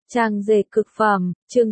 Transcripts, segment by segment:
Trang dệt cực phẩm, chương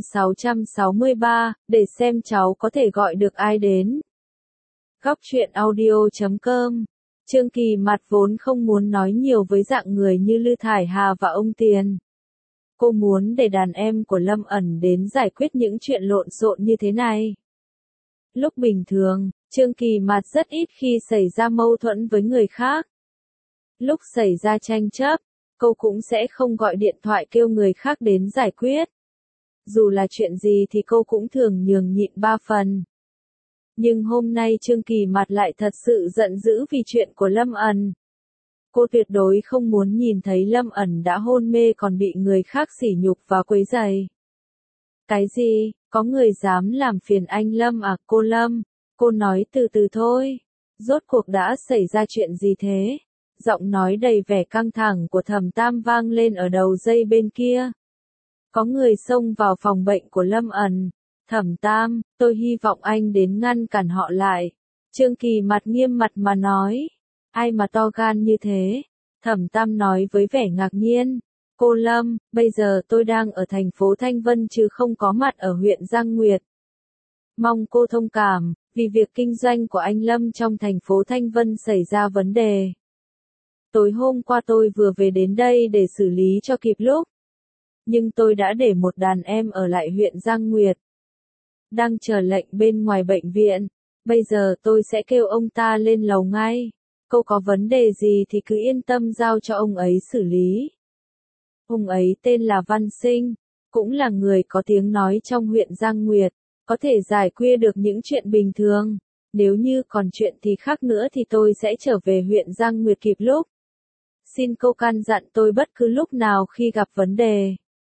663, để xem cháu có thể gọi được ai đến. Góc truyện audio.com. Trương Kỳ Mạt vốn không muốn nói nhiều với dạng người như Lư Thải Hà và ông Tiền. Cô muốn để đàn em của Lâm ẩn đến giải quyết những chuyện lộn xộn như thế này. Lúc bình thường, Trương Kỳ Mạt rất ít khi xảy ra mâu thuẫn với người khác. Lúc xảy ra tranh chấp, cô cũng sẽ không gọi điện thoại kêu người khác đến giải quyết. Dù là chuyện gì thì cô cũng thường nhường nhịn 3 phần. Nhưng hôm nay Trương Kỳ Mạt lại thật sự giận dữ vì chuyện của Lâm ẩn. Cô tuyệt đối không muốn nhìn thấy Lâm ẩn đã hôn mê còn bị người khác sỉ nhục và quấy rầy. Cái gì, có người dám làm phiền anh Lâm à? Cô Lâm, cô nói từ từ thôi. Rốt cuộc đã xảy ra chuyện gì thế? Giọng nói đầy vẻ căng thẳng của Thẩm Tam vang lên ở đầu dây bên kia. Có người xông vào phòng bệnh của Lâm ẩn. Thẩm Tam, tôi hy vọng anh đến ngăn cản họ lại. Trương Kỳ Mạt nghiêm mặt mà nói. Ai mà to gan như thế? Thẩm Tam nói với vẻ ngạc nhiên. Cô Lâm, bây giờ tôi đang ở thành phố Thanh Vân chứ không có mặt ở huyện Giang Nguyệt. Mong cô thông cảm, vì việc kinh doanh của anh Lâm trong thành phố Thanh Vân xảy ra vấn đề. Tối hôm qua tôi vừa về đến đây để xử lý cho kịp lúc. Nhưng tôi đã để một đàn em ở lại huyện Giang Nguyệt. Đang chờ lệnh bên ngoài bệnh viện. Bây giờ tôi sẽ kêu ông ta lên lầu ngay. Cô có vấn đề gì thì cứ yên tâm giao cho ông ấy xử lý. Ông ấy tên là Văn Sinh, cũng là người có tiếng nói trong huyện Giang Nguyệt, có thể giải quyết được những chuyện bình thường. Nếu như còn chuyện thì khác nữa thì tôi sẽ trở về huyện Giang Nguyệt kịp lúc. Xin cô can dặn tôi bất cứ lúc nào khi gặp vấn đề.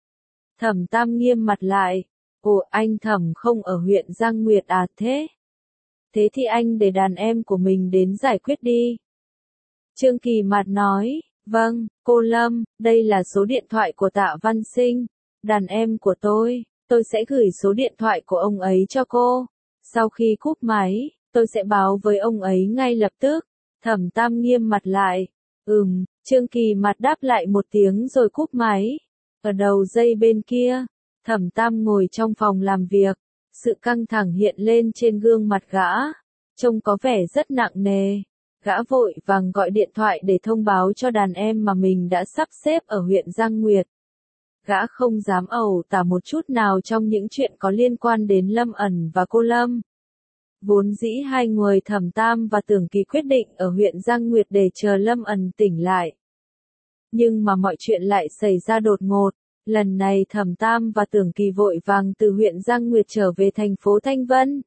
Thẩm Tam nghiêm mặt lại. Ồ, anh Thẩm không ở huyện Giang Nguyệt à? Thế thì anh để đàn em của mình đến giải quyết đi. Trương Kỳ Mạt nói. Vâng, cô Lâm, đây là số điện thoại của Tạ Văn Sinh, đàn em của tôi sẽ gửi số điện thoại của ông ấy cho cô. Sau khi cúp máy, tôi sẽ báo với ông ấy ngay lập tức. Thẩm Tam nghiêm mặt lại. Trương Kỳ Mạt đáp lại một tiếng rồi cúp máy. Ở đầu dây bên kia, Thẩm Tam ngồi trong phòng làm việc, sự căng thẳng hiện lên trên gương mặt gã, trông có vẻ rất nặng nề. Gã vội vàng gọi điện thoại để thông báo cho đàn em mà mình đã sắp xếp ở huyện Giang Nguyệt. Gã không dám ẩu tả một chút nào trong những chuyện có liên quan đến Lâm ẩn và cô Lâm. Vốn dĩ hai người Thẩm Tam và Tưởng Kỳ quyết định ở huyện Giang Nguyệt để chờ Lâm ẩn tỉnh lại. Nhưng mà mọi chuyện lại xảy ra đột ngột. Lần này Thẩm Tam và Tưởng Kỳ vội vàng từ huyện Giang Nguyệt trở về thành phố Thanh Vân.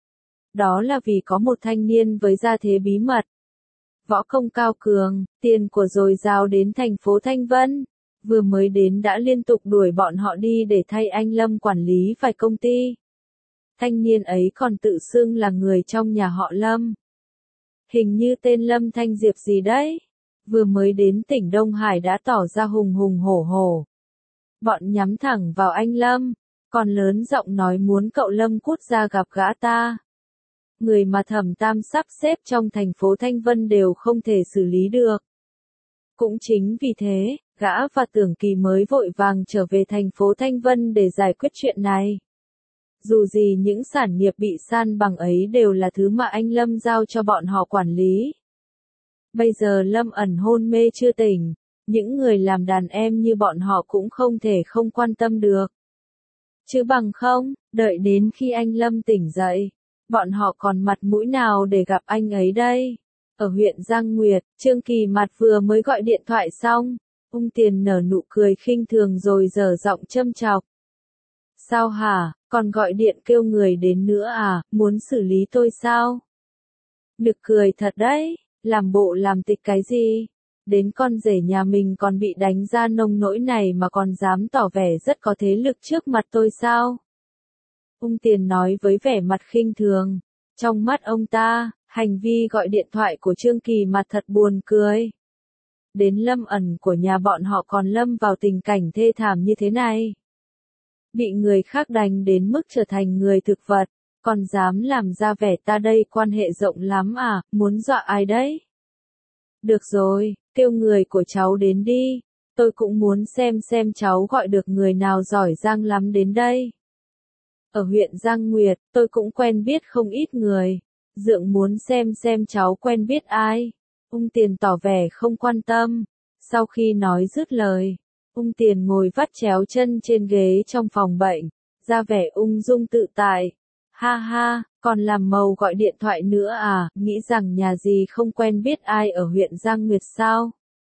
Đó là vì có một thanh niên với gia thế bí mật, võ công cao cường, tiền của dồi dào đến thành phố Thanh Vân. Vừa mới đến đã liên tục đuổi bọn họ đi để thay anh Lâm quản lý vài công ty. Thanh niên ấy còn tự xưng là người trong nhà họ Lâm. Hình như tên Lâm Thanh Diệp gì đấy. Vừa mới đến tỉnh Đông Hải đã tỏ ra hùng hùng hổ hổ. Bọn nhắm thẳng vào anh Lâm, còn lớn giọng nói muốn cậu Lâm cút ra gặp gã ta. Người mà Thẩm Tam sắp xếp trong thành phố Thanh Vân đều không thể xử lý được. Cũng chính vì thế, gã và Tưởng Kỳ mới vội vàng trở về thành phố Thanh Vân để giải quyết chuyện này. Dù gì những sản nghiệp bị san bằng ấy đều là thứ mà anh Lâm giao cho bọn họ quản lý. Bây giờ Lâm ẩn hôn mê chưa tỉnh, những người làm đàn em như bọn họ cũng không thể không quan tâm được. Chứ bằng không, đợi đến khi anh Lâm tỉnh dậy, bọn họ còn mặt mũi nào để gặp anh ấy đây? Ở huyện Giang Nguyệt, Trương Kỳ Mạt vừa mới gọi điện thoại xong, ông Tiền nở nụ cười khinh thường rồi giở giọng châm chọc. Sao hả, còn gọi điện kêu người đến nữa à, muốn xử lý tôi sao? Nực cười thật đấy, làm bộ làm tịch cái gì? Đến con rể nhà mình còn bị đánh ra nông nỗi này mà còn dám tỏ vẻ rất có thế lực trước mặt tôi sao? Ông Tiền nói với vẻ mặt khinh thường. Trong mắt ông ta, hành vi gọi điện thoại của Trương Kỳ Mạt thật buồn cười. Đến Lâm ẩn của nhà bọn họ còn lâm vào tình cảnh thê thảm như thế này. Bị người khác đánh đến mức trở thành người thực vật, còn dám làm ra vẻ ta đây quan hệ rộng lắm à, muốn dọa ai đấy? Được rồi, kêu người của cháu đến đi. tôi cũng muốn xem cháu gọi được người nào giỏi giang lắm đến đây. Ở huyện Giang Nguyệt, tôi cũng quen biết không ít người. Dượng muốn xem cháu quen biết ai. Ung Tiền tỏ vẻ không quan tâm. Sau khi nói dứt lời, Ung Tiền ngồi vắt chéo chân trên ghế trong phòng bệnh, ra vẻ ung dung tự tại. Ha ha, còn làm màu gọi điện thoại nữa à, nghĩ rằng nhà gì không quen biết ai ở huyện Giang Nguyệt sao?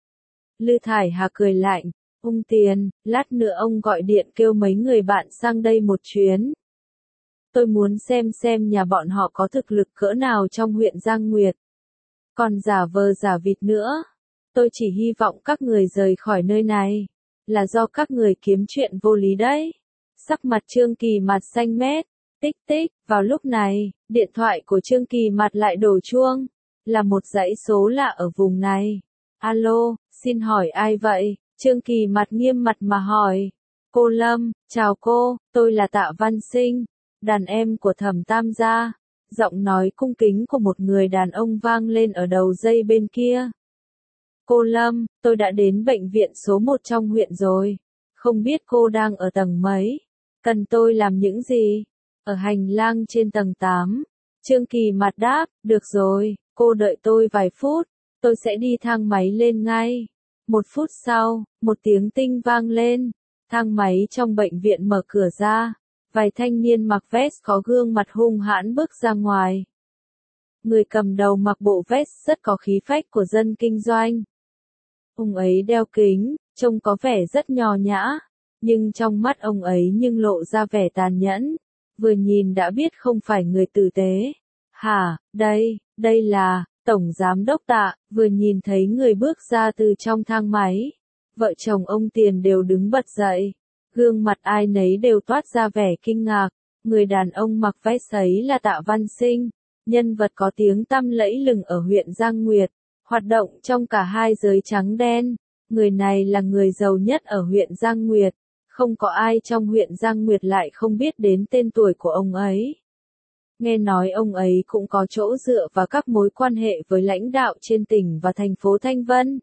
Lư Thải Hà cười lạnh, Ung Tiền, lát nữa ông gọi điện kêu mấy người bạn sang đây một chuyến. Tôi muốn xem nhà bọn họ có thực lực cỡ nào trong huyện Giang Nguyệt. Còn giả vờ giả vịt nữa. Tôi chỉ hy vọng các người rời khỏi nơi này. Là do các người kiếm chuyện vô lý đấy. Sắc mặt Trương Kỳ Mạt xanh mét. Tích tích, vào lúc này, điện thoại của Trương Kỳ Mạt lại đổ chuông. Là một dãy số lạ ở vùng này. Alo, xin hỏi ai vậy? Trương Kỳ Mạt nghiêm mặt mà hỏi. Cô Lâm, chào cô, tôi là Tạ Văn Sinh, đàn em của Thẩm Tam gia. Giọng nói cung kính của một người đàn ông vang lên ở đầu dây bên kia. Cô Lâm, tôi đã đến bệnh viện số 1 trong huyện rồi. Không biết cô đang ở tầng mấy? Cần tôi làm những gì? Ở hành lang trên tầng 8. Trương Kỳ Mạt đáp, được rồi, cô đợi tôi vài phút, tôi sẽ đi thang máy lên ngay. 1 phút sau, một tiếng tinh vang lên. Thang máy trong bệnh viện mở cửa ra. Vài thanh niên mặc vest có gương mặt hung hãn bước ra ngoài. Người cầm đầu mặc bộ vest rất có khí phách của dân kinh doanh. Ông ấy đeo kính, trông có vẻ rất nho nhã, nhưng trong mắt ông ấy lộ ra vẻ tàn nhẫn. Vừa nhìn đã biết không phải người tử tế. Hả, đây là Tổng Giám đốc Tạ. Vừa nhìn thấy người bước ra từ trong thang máy, vợ chồng ông Tiền đều đứng bật dậy. Gương mặt ai nấy đều toát ra vẻ kinh ngạc. Người đàn ông mặc vest ấy là Tạ Văn Sinh, nhân vật có tiếng tăm lẫy lừng ở huyện Giang Nguyệt, hoạt động trong cả hai giới trắng đen. Người này là người giàu nhất ở huyện Giang Nguyệt, không có ai trong huyện Giang Nguyệt lại không biết đến tên tuổi của ông ấy. Nghe nói ông ấy cũng có chỗ dựa và các mối quan hệ với lãnh đạo trên tỉnh và thành phố Thanh Vân.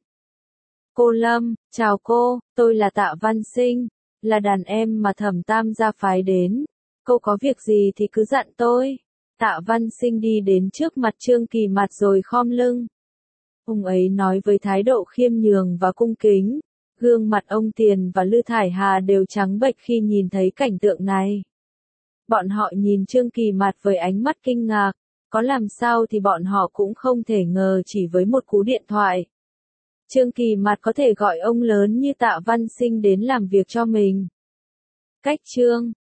Cô Lâm, chào cô, tôi là Tạ Văn Sinh, là đàn em mà Thẩm Tam gia phái đến. Cô có việc gì thì cứ dặn tôi. Tạ Văn Sinh đi đến trước mặt Trương Kỳ Mạt rồi khom lưng. Ông ấy nói với thái độ khiêm nhường và cung kính. Gương mặt ông Tiền và Lư Thải Hà đều trắng bệch khi nhìn thấy cảnh tượng này. Bọn họ nhìn Trương Kỳ Mạt với ánh mắt kinh ngạc. Có làm sao thì bọn họ cũng không thể ngờ chỉ với một cú điện thoại. Trương Kỳ Mạt có thể gọi ông lớn như Tạ Văn Sinh đến làm việc cho mình. Cách chương